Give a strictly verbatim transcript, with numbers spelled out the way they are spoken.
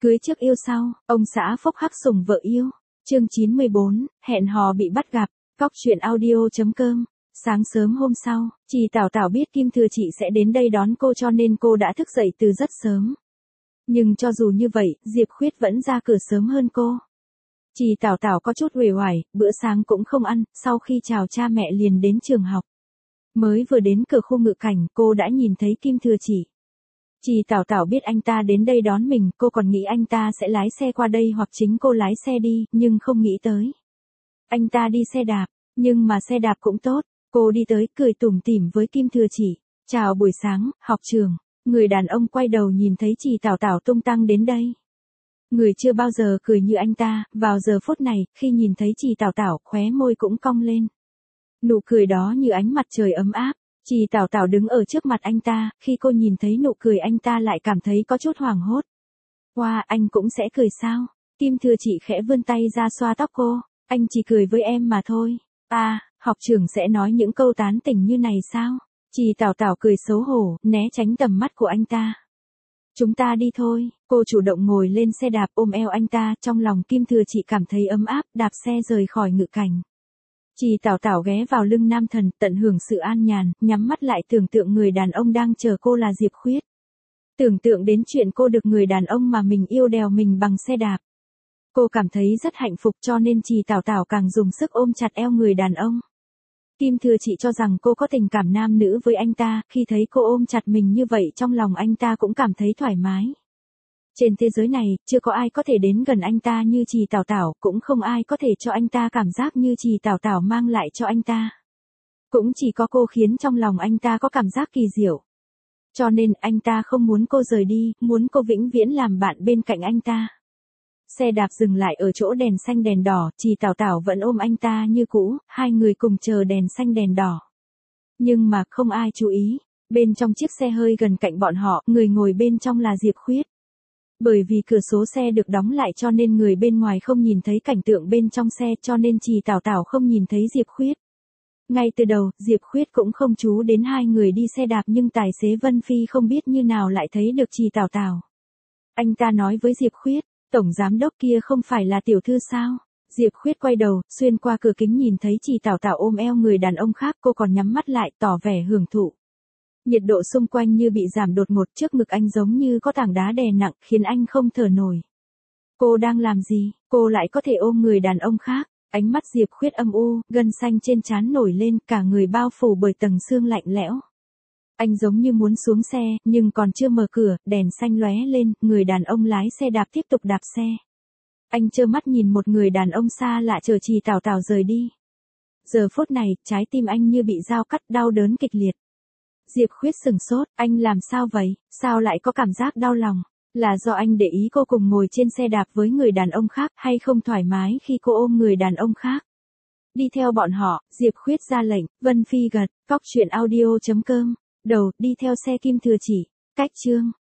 Cưới trước yêu sau, ông xã phốc hắc sủng vợ yêu. Chương chín mươi bốn, hẹn hò bị bắt gặp. Cóc truyện audio.com. Sáng sớm hôm sau, chị Tảo Tảo biết Kim Thừa Chị sẽ đến đây đón cô cho nên cô đã thức dậy từ rất sớm. Nhưng cho dù như vậy, Diệp Khuyết vẫn ra cửa sớm hơn cô. Chị Tảo Tảo có chút uể oải, bữa sáng cũng không ăn, sau khi chào cha mẹ liền đến trường học. Mới vừa đến cửa khu ngự cảnh, cô đã nhìn thấy Kim Thừa Chị. Chị Tảo Tảo biết anh ta đến đây đón mình, cô còn nghĩ anh ta sẽ lái xe qua đây hoặc chính cô lái xe đi, nhưng không nghĩ tới. Anh ta đi xe đạp, nhưng mà xe đạp cũng tốt. Cô đi tới, cười tủm tỉm với Kim Thừa Chị. Chào buổi sáng, học trường. Người đàn ông quay đầu nhìn thấy chị Tảo Tảo tung tăng đến đây. Người chưa bao giờ cười như anh ta, vào giờ phút này, khi nhìn thấy chị Tảo Tảo, khóe môi cũng cong lên. Nụ cười đó như ánh mặt trời ấm áp. Chị Tảo Tảo đứng ở trước mặt anh ta, khi cô nhìn thấy nụ cười anh ta lại cảm thấy có chút hoảng hốt. Wow, anh cũng sẽ cười sao? Kim Thừa Chị khẽ vươn tay ra xoa tóc cô. Anh chỉ cười với em mà thôi. À, học trưởng sẽ nói những câu tán tỉnh như này sao? Chị Tảo Tảo cười xấu hổ, né tránh tầm mắt của anh ta. Chúng ta đi thôi. Cô chủ động ngồi lên xe đạp ôm eo anh ta, trong lòng Kim Thừa Chị cảm thấy ấm áp, đạp xe rời khỏi ngự cảnh. Chị Tảo Tảo ghé vào lưng nam thần, tận hưởng sự an nhàn, nhắm mắt lại tưởng tượng người đàn ông đang chờ cô là Diệp Khuyết. Tưởng tượng đến chuyện cô được người đàn ông mà mình yêu đèo mình bằng xe đạp. Cô cảm thấy rất hạnh phúc cho nên chị Tảo Tảo càng dùng sức ôm chặt eo người đàn ông. Kim Thừa Chị cho rằng cô có tình cảm nam nữ với anh ta, khi thấy cô ôm chặt mình như vậy trong lòng anh ta cũng cảm thấy thoải mái. Trên thế giới này, chưa có ai có thể đến gần anh ta như chị Tảo Tảo, cũng không ai có thể cho anh ta cảm giác như chị Tảo Tảo mang lại cho anh ta. Cũng chỉ có cô khiến trong lòng anh ta có cảm giác kỳ diệu. Cho nên anh ta không muốn cô rời đi, muốn cô vĩnh viễn làm bạn bên cạnh anh ta. Xe đạp dừng lại ở chỗ đèn xanh đèn đỏ, chị Tảo Tảo vẫn ôm anh ta như cũ, hai người cùng chờ đèn xanh đèn đỏ. Nhưng mà không ai chú ý, bên trong chiếc xe hơi gần cạnh bọn họ, người ngồi bên trong là Diệp Khuyết. Bởi vì cửa sổ xe được đóng lại cho nên người bên ngoài không nhìn thấy cảnh tượng bên trong xe cho nên chị Tảo Tảo không nhìn thấy Diệp Khuyết. Ngay từ đầu, Diệp Khuyết cũng không chú đến hai người đi xe đạp nhưng tài xế Vân Phi không biết như nào lại thấy được chị Tảo Tảo. Anh ta nói với Diệp Khuyết, tổng giám đốc kia không phải là tiểu thư sao? Diệp Khuyết quay đầu, xuyên qua cửa kính nhìn thấy chị Tảo Tảo ôm eo người đàn ông khác, cô còn nhắm mắt lại tỏ vẻ hưởng thụ. Nhiệt độ xung quanh như bị giảm đột ngột, trước ngực anh giống như có tảng đá đè nặng khiến anh không thở nổi. Cô đang làm gì? Cô lại có thể ôm người đàn ông khác? Ánh mắt Diệp Khuyết âm u, gân xanh trên trán nổi lên, cả người bao phủ bởi tầng sương lạnh lẽo. Anh giống như muốn xuống xe, nhưng còn chưa mở cửa, đèn xanh lóe lên, người đàn ông lái xe đạp tiếp tục đạp xe. Anh trơ mắt nhìn một người đàn ông xa lạ chờ chị Tảo Tảo rời đi. Giờ phút này, trái tim anh như bị dao cắt, đau đớn kịch liệt. Diệp Khuyết sừng sốt, anh làm sao vậy, sao lại có cảm giác đau lòng? Là do anh để ý cô cùng ngồi trên xe đạp với người đàn ông khác hay không thoải mái khi cô ôm người đàn ông khác? Đi theo bọn họ, Diệp Khuyết ra lệnh, Vân Phi gật, cóc truyện audio.com. Đầu, đi theo xe Kim Thừa Chị. Cách chương.